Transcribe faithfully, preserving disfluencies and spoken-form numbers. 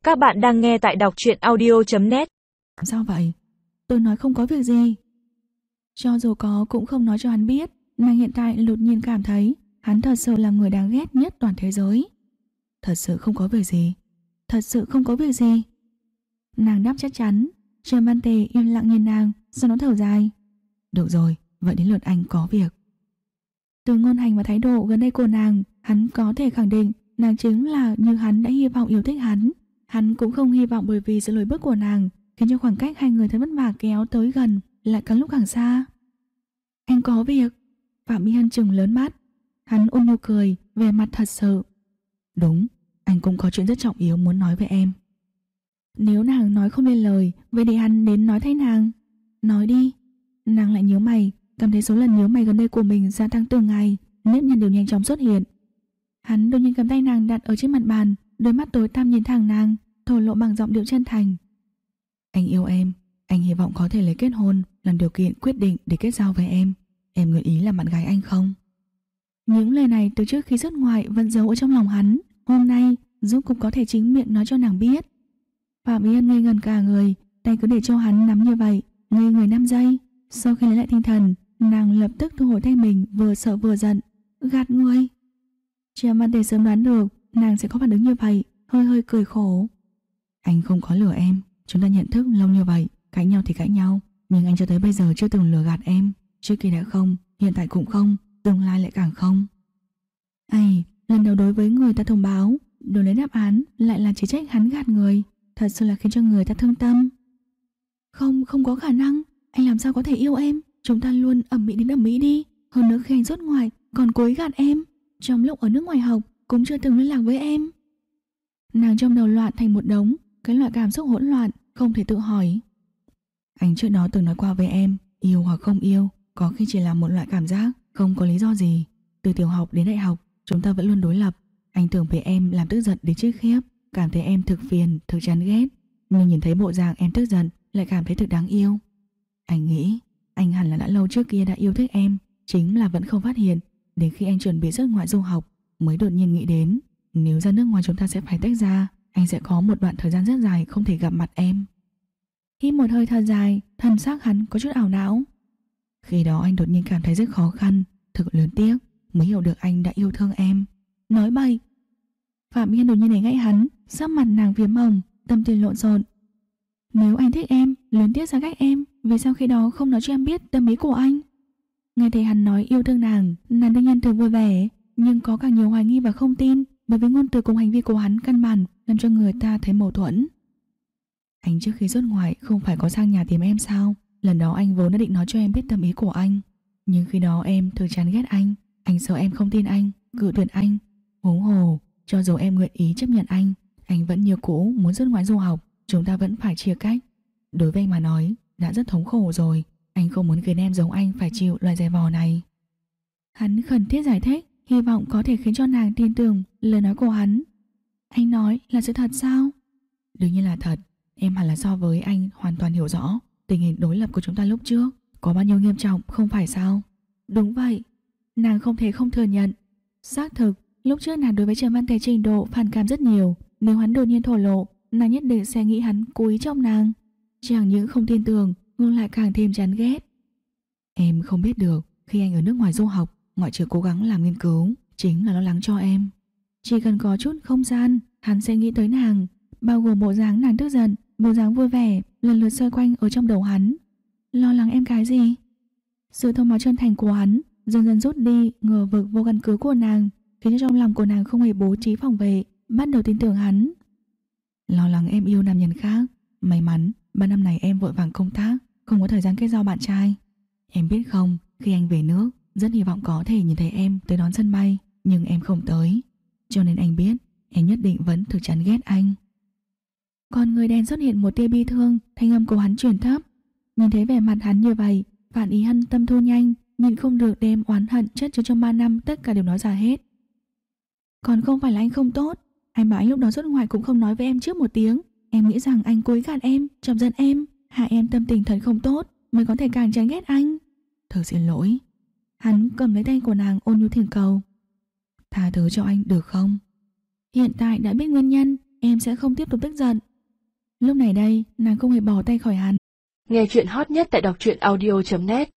Các bạn đang nghe tại đọc truyện audio chấm net. Sao vậy? Tôi nói không có việc gì. Cho dù có cũng không nói cho hắn biết. Nàng hiện tại đột nhiên cảm thấy hắn thật sự là người đáng ghét nhất toàn thế giới. Thật sự không có việc gì. Thật sự không có việc gì. Nàng đáp chắc chắn. Trầm Văn Tề im lặng nhìn nàng, sau đó thở dài. Được rồi, vậy đến lượt anh có việc. Từ ngôn hành và thái độ gần đây của nàng, hắn có thể khẳng định nàng chính là như hắn đã hy vọng yêu thích hắn. Hắn cũng không hy vọng bởi vì sự lùi bước của nàng khiến cho khoảng cách hai người thật vất vả kéo tới gần lại càng lúc càng xa. Anh có việc. Phạm Mỹ Hân trừng lớn mắt. Hắn ôn nhu cười, vẻ mặt thật sự. Đúng, anh cũng có chuyện rất trọng yếu muốn nói với em. Nếu nàng nói không nên lời, vậy để hắn đến nói thay nàng. Nói đi. Nàng lại nhíu mày, cảm thấy số lần nhíu mày gần đây của mình gia tăng từng ngày, nếp nhăn đều nhanh chóng xuất hiện. Hắn đột nhiên cầm tay nàng đặt ở trên mặt bàn, đôi mắt tối tăm nhìn thẳng nàng, thổ lộ bằng giọng điệu chân thành. Anh yêu em, anh hy vọng có thể lấy kết hôn làm điều kiện quyết định để kết giao với em. Em nguyện ý làm bạn gái anh không? Những lời này từ trước khi xuất ngoại vẫn giấu ở trong lòng hắn, hôm nay giúp cũng có thể chính miệng nói cho nàng biết. Phạm Mỹ Hân ngây ngần cả người, tay cứ để cho hắn nắm như vậy, ngây người năm giây. Sau khi lấy lại tinh thần, nàng lập tức thu hồi tay mình, vừa sợ vừa giận. Gạt người. Trầm Văn Tề sớm đoán được nàng sẽ có phản ứng như vậy, hơi hơi cười khổ. Anh không có lừa em, chúng ta nhận thức lâu như vậy, cãi nhau thì cãi nhau, nhưng anh cho tới bây giờ chưa từng lừa gạt em. Trước kia đã không, hiện tại cũng không, tương lai lại càng không. Ai, lần đầu đối với người ta thông báo, đổi lấy đáp án lại là chỉ trách hắn gạt người, thật sự là khiến cho người ta thương tâm. Không, không có khả năng, anh làm sao có thể yêu em, chúng ta luôn ẩm mỹ đến ẩm mỹ đi. Hơn nữa khi anh xuất ngoại còn cố ý gạt em, trong lúc ở nước ngoài học cũng chưa từng liên lạc với em. Nàng trong đầu loạn thành một đống, cái loại cảm xúc hỗn loạn, không thể tự hỏi. Anh trước đó từng nói qua với em, yêu hoặc không yêu có khi chỉ là một loại cảm giác, không có lý do gì. Từ tiểu học đến đại học, chúng ta vẫn luôn đối lập. Anh tưởng về em làm tức giận đến chết khiếp, cảm thấy em thực phiền, thực chán ghét. Nhưng nhìn thấy bộ dạng em tức giận, lại cảm thấy thực đáng yêu. Anh nghĩ, anh hẳn là đã lâu trước kia đã yêu thích em, chính là vẫn không phát hiện. Đến khi anh chuẩn bị xuất ngoại du học, mới đột nhiên nghĩ đến, nếu ra nước ngoài chúng ta sẽ phải tách ra, anh sẽ có một đoạn thời gian rất dài không thể gặp mặt em. Hít một hơi thật dài, thần xác hắn có chút ảo não. Khi đó anh đột nhiên cảm thấy rất khó khăn, thực lớn tiếc, mới hiểu được anh đã yêu thương em. Nói bậy. Phạm Yên đột nhiên đánh gãy hắn, sắc mặt nàng viêm hồng, tâm tình lộn xộn. Nếu anh thích em, lớn tiếc xa cách em, vì sao khi đó không nói cho em biết tâm ý của anh? Nghe thấy hắn nói yêu thương nàng, nàng đương nhiên thường vui vẻ, nhưng có càng nhiều hoài nghi và không tin, bởi vì ngôn từ cùng hành vi của hắn căn bản làm cho người ta thấy mâu thuẫn. Anh trước khi xuất ngoại không phải có sang nhà tìm em sao? Lần đó anh vốn đã định nói cho em biết tâm ý của anh, nhưng khi đó em thường chán ghét anh, anh sợ em không tin anh, cự tuyệt anh. Huống hồ, cho dù em nguyện ý chấp nhận anh, anh vẫn như cũ muốn xuất ngoại du học, chúng ta vẫn phải chia cách. Đối với anh mà nói, đã rất thống khổ rồi, anh không muốn khiến em giống anh phải chịu loại dày vò này. Hắn khẩn thiết giải thích, hy vọng có thể khiến cho nàng tin tưởng lời nói của hắn. Anh nói là sự thật sao? Đương nhiên là thật, em hẳn là so với anh hoàn toàn hiểu rõ tình hình đối lập của chúng ta lúc trước có bao nhiêu nghiêm trọng, không phải sao? Đúng vậy. Nàng không thể không thừa nhận. Xác thực, lúc trước nàng đối với Trầm Văn Tề trình độ phản cảm rất nhiều. Nếu hắn đột nhiên thổ lộ, nàng nhất định sẽ nghĩ hắn cố ý trong nàng. Chẳng những không tin tưởng, ngược lại càng thêm chán ghét. Em không biết được, khi anh ở nước ngoài du học, ngoại trừ cố gắng làm nghiên cứu, chính là lo lắng cho em. Chỉ cần có chút không gian, hắn sẽ nghĩ tới nàng, bao gồm bộ dáng nàng tức giận, bộ dáng vui vẻ, lần lượt xoay quanh ở trong đầu hắn. Lo lắng em cái gì? Sự thông báo chân thành của hắn dần dần rút đi ngờ vực vô căn cứ của nàng, khiến cho trong lòng của nàng không hề bố trí phòng vệ, bắt đầu tin tưởng hắn. Lo lắng em yêu nam nhân khác. May mắn ba năm này em vội vàng công tác, không có thời gian kết giao bạn trai. Em biết không, khi anh về nước, rất hy vọng có thể nhìn thấy em tới đón sân bay, nhưng em không tới. Cho nên anh biết em nhất định vẫn thực chán ghét anh. Con người đen xuất hiện một tia bi thương, thanh âm của hắn chuyển thấp. Nhìn thấy vẻ mặt hắn như vậy, Vạn Ý Hân tâm thu nhanh, nhìn không được đem oán hận chất chứa trong ba năm tất cả đều nói ra hết. Còn không phải là anh không tốt, anh bảo anh lúc đó xuất ngoại cũng không nói với em trước một tiếng. Em nghĩ rằng anh cố ý gạt em, chọc giận em, hại em tâm tình thật không tốt, mới có thể càng chán ghét anh. Thật xin lỗi. Hắn cầm lấy tay của nàng ôn nhu thỉnh cầu. Tha thứ cho anh được không? Hiện tại đã biết nguyên nhân, em sẽ không tiếp tục tức giận. Lúc này đây, nàng không hề bỏ tay khỏi hắn. Nghe chuyện hot nhất tại đọc truyện audio chấm net.